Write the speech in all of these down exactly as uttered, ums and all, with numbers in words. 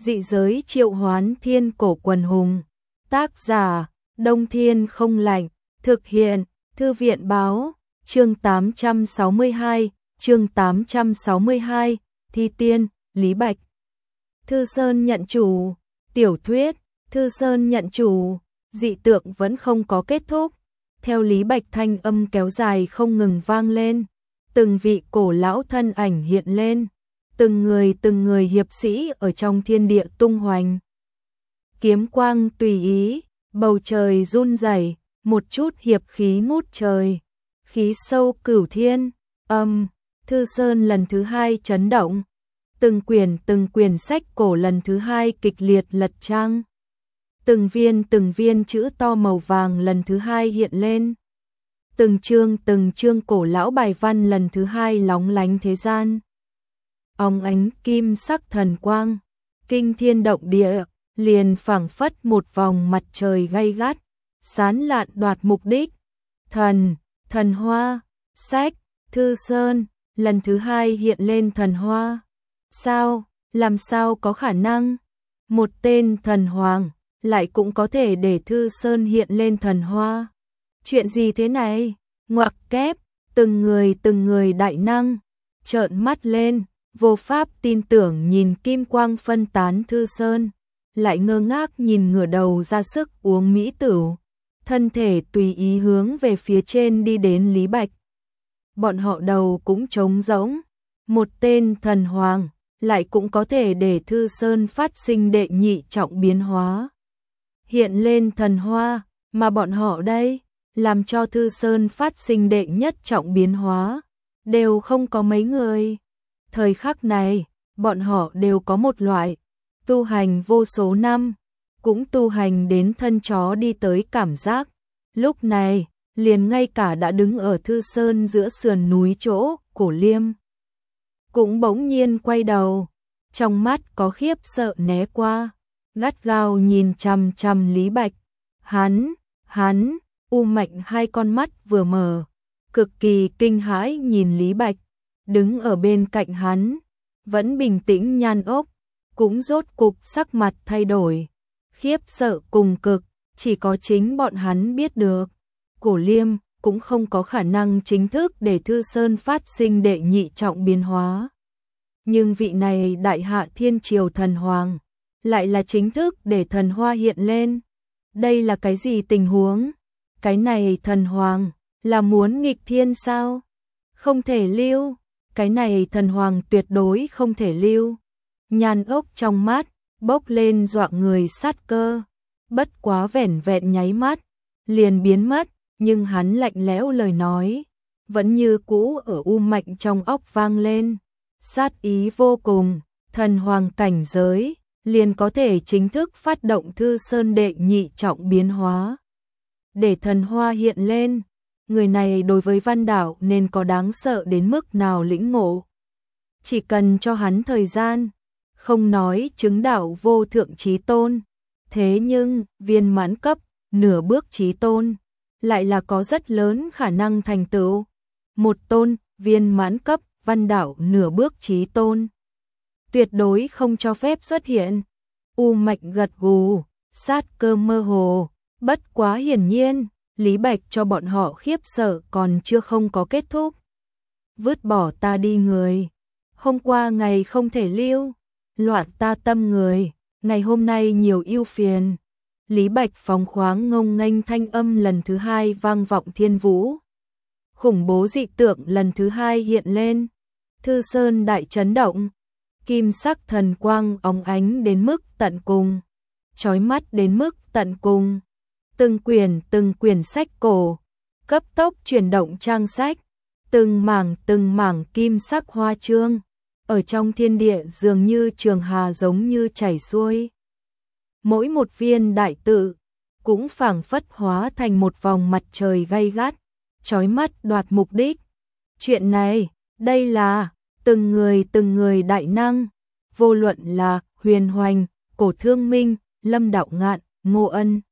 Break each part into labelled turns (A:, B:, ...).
A: Dị giới triệu hoán thiên cổ quần hùng. Tác giả, Đông Thiên không lạnh. Thực hiện, Thư viện báo. Chương tám trăm sáu mươi hai, chương tám trăm sáu mươi hai, Thi Tiên, Lý Bạch. Thư Sơn nhận chủ. Tiểu thuyết, Thư Sơn nhận chủ. Dị tượng vẫn không có kết thúc. Theo Lý Bạch thanh âm kéo dài không ngừng vang lên. Từng vị cổ lão thân ảnh hiện lên. Từng người từng người hiệp sĩ ở trong thiên địa tung hoành. Kiếm quang tùy ý, bầu trời run rẩy, một chút hiệp khí ngút trời. Khí sâu cửu thiên, âm, Thư Sơn lần thứ hai chấn động. Từng quyển từng quyển sách cổ lần thứ hai kịch liệt lật trang. Từng viên từng viên chữ to màu vàng lần thứ hai hiện lên. Từng chương từng chương cổ lão bài văn lần thứ hai lóng lánh thế gian. Óng ánh kim sắc thần quang, kinh thiên động địa, liền phảng phất một vòng mặt trời gay gắt, sán lạn đoạt mục đích. Thần, thần hoa, sách, Thư Sơn, lần thứ hai hiện lên thần hoa. Sao, làm sao có khả năng? Một tên thần hoàng, lại cũng có thể để Thư Sơn hiện lên thần hoa. Chuyện gì thế này? Ngoặc kép, từng người từng người đại năng, trợn mắt lên, vô pháp tin tưởng nhìn kim quang phân tán Thư Sơn, lại ngơ ngác nhìn ngửa đầu ra sức uống mỹ tửu, thân thể tùy ý hướng về phía trên đi đến Lý Bạch. Bọn họ đầu cũng trống rỗng, một tên thần hoàng, lại cũng có thể để Thư Sơn phát sinh đệ nhị trọng biến hóa. Hiện lên thần hoa, mà bọn họ đây, làm cho Thư Sơn phát sinh đệ nhất trọng biến hóa, đều không có mấy người. Thời khắc này, bọn họ đều có một loại tu hành vô số năm, cũng tu hành đến thân chó đi tới cảm giác. Lúc này, liền ngay cả đã đứng ở Thư Sơn giữa sườn núi chỗ, Cổ Liêm cũng bỗng nhiên quay đầu, trong mắt có khiếp sợ né qua, gắt gao nhìn chằm chằm Lý Bạch. Hắn, hắn, U Mạnh hai con mắt vừa mở, cực kỳ kinh hãi nhìn Lý Bạch, đứng ở bên cạnh hắn, vẫn bình tĩnh nhan ốc, cũng rốt cục sắc mặt thay đổi, khiếp sợ cùng cực, chỉ có chính bọn hắn biết được. Cổ Liêm cũng không có khả năng chính thức để Thư Sơn phát sinh đệ nhị trọng biến hóa. Nhưng vị này đại hạ thiên triều thần hoàng, lại là chính thức để thần hoa hiện lên. Đây là cái gì tình huống? Cái này thần hoàng, là muốn nghịch thiên sao? Không thể lưu, cái này thần hoàng tuyệt đối không thể lưu. Nhan ốc trong mắt, bốc lên dọa người sát cơ, bất quá vẻn vẹn nháy mắt, liền biến mất, nhưng hắn lạnh lẽo lời nói, vẫn như cũ ở U Mạnh trong óc vang lên. Sát ý vô cùng, thần hoàng cảnh giới, liền có thể chính thức phát động Thư Sơn đệ nhị trọng biến hóa. Để thần hoa hiện lên, người này đối với văn đảo nên có đáng sợ đến mức nào lĩnh ngộ. Chỉ cần cho hắn thời gian, không nói chứng đạo vô thượng chí tôn, thế nhưng viên mãn cấp, nửa bước chí tôn, lại là có rất lớn khả năng thành tựu. Một tôn, viên mãn cấp, văn đảo nửa bước chí tôn, tuyệt đối không cho phép xuất hiện. U Mạnh gật gù, sát cơ mơ hồ, bất quá hiển nhiên, Lý Bạch cho bọn họ khiếp sợ còn chưa không có kết thúc. Vứt bỏ ta đi người, hôm qua ngày không thể lưu, loạn ta tâm người, ngày hôm nay nhiều ưu phiền. Lý Bạch phóng khoáng ngông nghênh thanh âm lần thứ hai vang vọng thiên vũ. Khủng bố dị tượng lần thứ hai hiện lên, Thư Sơn đại chấn động, kim sắc thần quang óng ánh đến mức tận cùng, chói mắt đến mức tận cùng. Từng quyển từng quyển sách cổ, cấp tốc chuyển động trang sách, từng mảng từng mảng kim sắc hoa chương, ở trong thiên địa dường như trường hà giống như chảy xuôi. Mỗi một viên đại tự, cũng phảng phất hóa thành một vòng mặt trời gay gắt, chói mắt đoạt mục đích. Chuyện này, đây là từng người từng người đại năng, vô luận là Huyền Hoành, Cổ Thương Minh, Lâm Đạo Ngạn, Ngô Ân,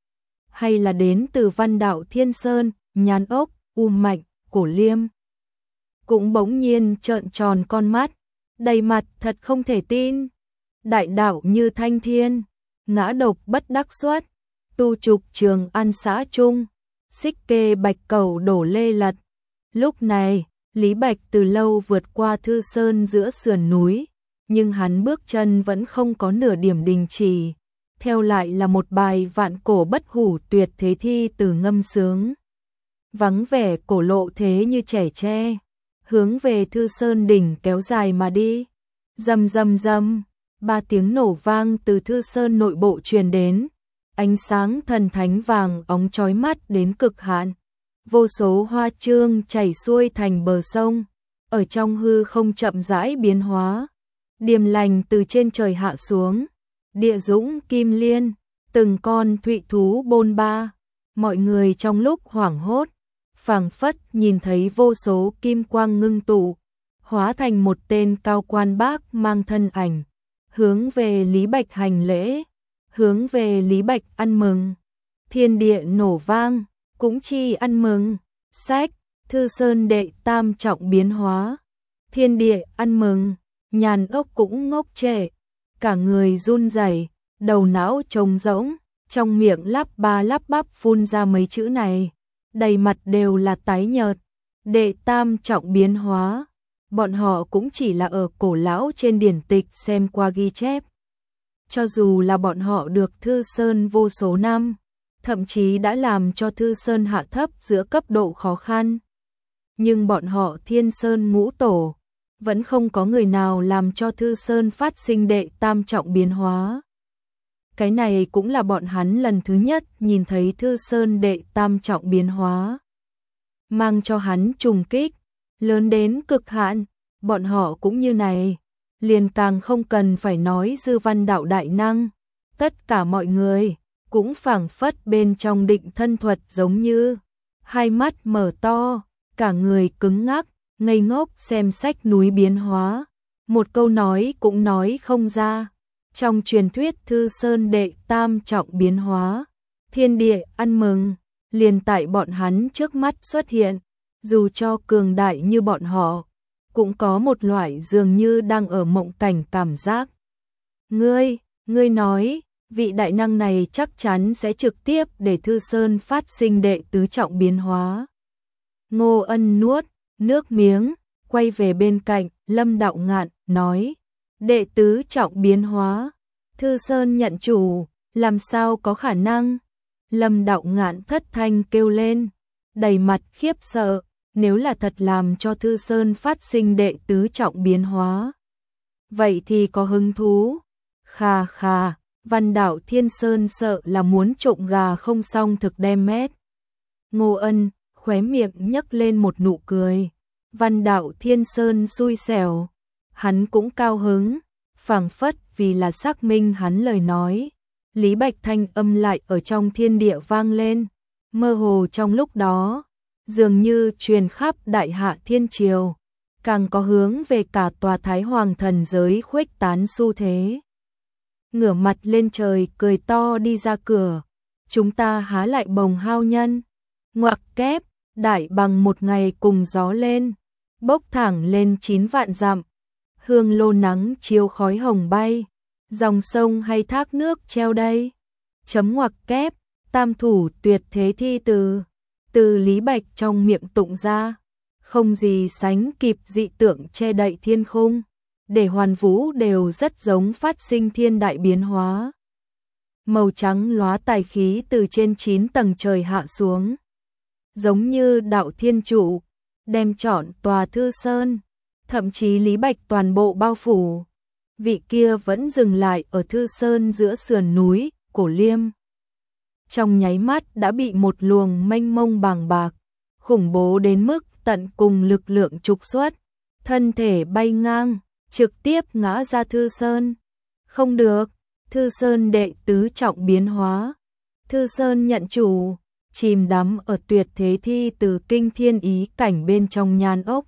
A: hay là đến từ Văn Đạo Thiên Sơn, Nhan Ốc, U Mạnh, Cổ Liêm, cũng bỗng nhiên trợn tròn con mắt, đầy mặt thật không thể tin. đại đạo như thanh thiên, ngã độc bất đắc xuất, tu trục trường an xã trung, xích kê bạch cầu đổ lê lật. Lúc này, Lý Bạch từ lâu vượt qua Thư Sơn giữa sườn núi, nhưng hắn bước chân vẫn không có nửa điểm đình chỉ. Theo lại là một bài vạn cổ bất hủ tuyệt thế thi từ ngâm sướng. Vắng vẻ cổ lộ thế như trẻ tre, hướng về Thư Sơn đỉnh kéo dài mà đi. Rầm rầm rầm, ba tiếng nổ vang từ Thư Sơn nội bộ truyền đến, ánh sáng thần thánh vàng óng chói mắt đến cực hạn. Vô số hoa chương chảy xuôi thành bờ sông, ở trong hư không chậm rãi biến hóa. Điềm lành từ trên trời hạ xuống, địa dũng kim liên, từng con thụy thú bôn ba. Mọi người trong lúc hoảng hốt, phảng phất nhìn thấy vô số kim quang ngưng tụ, hóa thành một tên cao quan bác mang thân ảnh, hướng về Lý Bạch hành lễ, hướng về Lý Bạch ăn mừng. Thiên địa nổ vang, cũng chi ăn mừng. Sách, Thư Sơn đệ tam trọng biến hóa. Thiên địa ăn mừng, nhàn ốc cũng ngốc trệ, cả người run rẩy, đầu não trống rỗng, trong miệng lắp ba lắp bắp phun ra mấy chữ này, đầy mặt đều là tái nhợt. Đệ tam trọng biến hóa, bọn họ cũng chỉ là ở cổ lão trên điển tịch xem qua ghi chép. Cho dù là bọn họ được Thư Sơn vô số năm, thậm chí đã làm cho Thư Sơn hạ thấp giữa cấp độ khó khăn. Nhưng bọn họ Thiên Sơn ngũ tổ, vẫn không có người nào làm cho Thư Sơn phát sinh đệ tam trọng biến hóa. Cái này cũng là bọn hắn lần thứ nhất nhìn thấy Thư Sơn đệ tam trọng biến hóa. Mang cho hắn trùng kích, lớn đến cực hạn, bọn họ cũng như này. Liền càng không cần phải nói dư văn đạo đại năng. Tất cả mọi người cũng phảng phất bên trong định thân thuật giống như. Hai mắt mở to, cả người cứng ngắc, ngây ngốc xem sách núi biến hóa. Một câu nói cũng nói không ra. Trong truyền thuyết Thư Sơn đệ tam trọng biến hóa, thiên địa ăn mừng, liền tại bọn hắn trước mắt xuất hiện. Dù cho cường đại như bọn họ, cũng có một loại dường như đang ở mộng cảnh cảm giác. Ngươi, ngươi nói, vị đại năng này chắc chắn sẽ trực tiếp để Thư Sơn phát sinh đệ tứ trọng biến hóa. Ngô Ân nuốt nước miếng, quay về bên cạnh, Lâm Đạo Ngạn, nói, đệ tứ trọng biến hóa, Thư Sơn nhận chủ, làm sao có khả năng? Lâm Đạo Ngạn thất thanh kêu lên, đầy mặt khiếp sợ, nếu là thật làm cho Thư Sơn phát sinh đệ tứ trọng biến hóa. Vậy thì có hứng thú. Khà khà, Văn Đạo Thiên Sơn sợ là muốn trộm gà không xong thực đem mét. Ngô Ân, khóe miệng nhấc lên một nụ cười. Văn Đạo Thiên Sơn xui xẻo, hắn cũng cao hứng, phảng phất vì là xác minh hắn lời nói. Lý Bạch thanh âm lại ở trong thiên địa vang lên, mơ hồ trong lúc đó, dường như truyền khắp đại hạ thiên triều, càng có hướng về cả tòa Thái Hoàng thần giới khuếch tán xu thế. Ngửa mặt lên trời cười to đi ra cửa, chúng ta há lại bồng hao nhân, ngoặc kép, đại bằng một ngày cùng gió lên, bốc thẳng lên chín vạn dặm, hương lô nắng chiếu khói hồng bay, dòng sông hay thác nước treo đây. Chấm ngoặc kép, tam thủ tuyệt thế thi từ, từ Lý Bạch trong miệng tụng ra, không gì sánh kịp dị tượng che đậy thiên khung, để hoàn vũ đều rất giống phát sinh thiên đại biến hóa. Màu trắng lóa tài khí từ trên chín tầng trời hạ xuống, giống như đạo thiên trụ, đem trọn tòa Thư Sơn, thậm chí Lý Bạch toàn bộ bao phủ. Vị kia vẫn dừng lại ở Thư Sơn giữa sườn núi, Cổ Liêm. Trong nháy mắt đã bị một luồng mênh mông bàng bạc, khủng bố đến mức tận cùng lực lượng trục xuất, thân thể bay ngang, trực tiếp ngã ra Thư Sơn. Không được, Thư Sơn đệ tứ trọng biến hóa. Thư Sơn nhận chủ, chìm đắm ở tuyệt thế thi từ kinh thiên ý cảnh bên trong nhan ốc.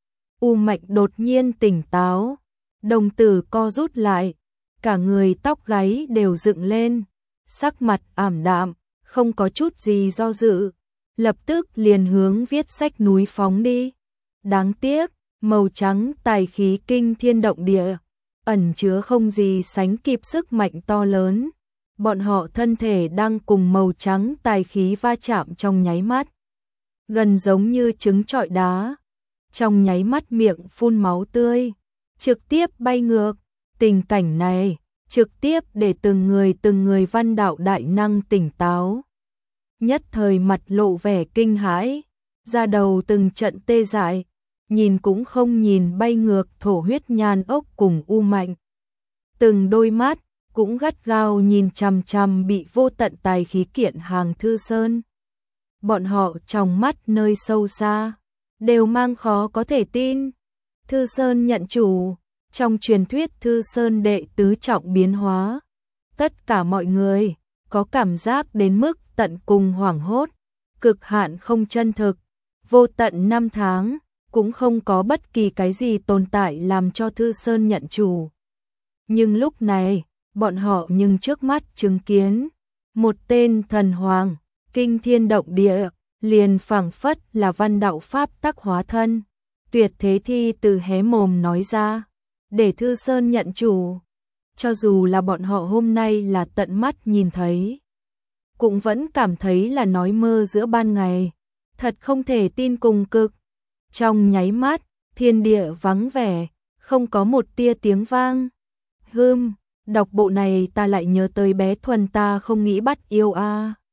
A: U Mạch đột nhiên tỉnh táo, đồng tử co rút lại, cả người tóc gáy đều dựng lên, sắc mặt ảm đạm, không có chút gì do dự, lập tức liền hướng viết sách núi phóng đi. Đáng tiếc, màu trắng tài khí kinh thiên động địa, ẩn chứa không gì sánh kịp sức mạnh to lớn. Bọn họ thân thể đang cùng màu trắng tài khí va chạm trong nháy mắt, gần giống như trứng trọi đá. Trong nháy mắt miệng phun máu tươi, trực tiếp bay ngược. Tình cảnh này trực tiếp để từng người từng người văn đạo đại năng tỉnh táo. Nhất thời mặt lộ vẻ kinh hãi, da đầu từng trận tê dại, nhìn cũng không nhìn bay ngược thổ huyết nhan ốc cùng U Mạnh. Từng đôi mắt cũng gắt gao nhìn chằm chằm bị vô tận tài khí kiện hàng Thư Sơn. Bọn họ trong mắt nơi sâu xa đều mang khó có thể tin. Thư Sơn nhận chủ, trong truyền thuyết Thư Sơn đệ tứ trọng biến hóa. Tất cả mọi người có cảm giác đến mức tận cùng hoảng hốt, cực hạn không chân thực. Vô tận năm tháng cũng không có bất kỳ cái gì tồn tại làm cho Thư Sơn nhận chủ. Nhưng lúc này, bọn họ nhưng trước mắt chứng kiến một tên thần hoàng, kinh thiên động địa, liền phảng phất là văn đạo pháp tắc hóa thân. Tuyệt thế thi từ hé mồm nói ra, để Thư Sơn nhận chủ. Cho dù là bọn họ hôm nay là tận mắt nhìn thấy, cũng vẫn cảm thấy là nói mơ giữa ban ngày. Thật không thể tin cùng cực. Trong nháy mắt, thiên địa vắng vẻ, không có một tia tiếng vang. Hừm, đọc bộ này ta lại nhớ tới bé Thuần ta không nghĩ bắt yêu a. À.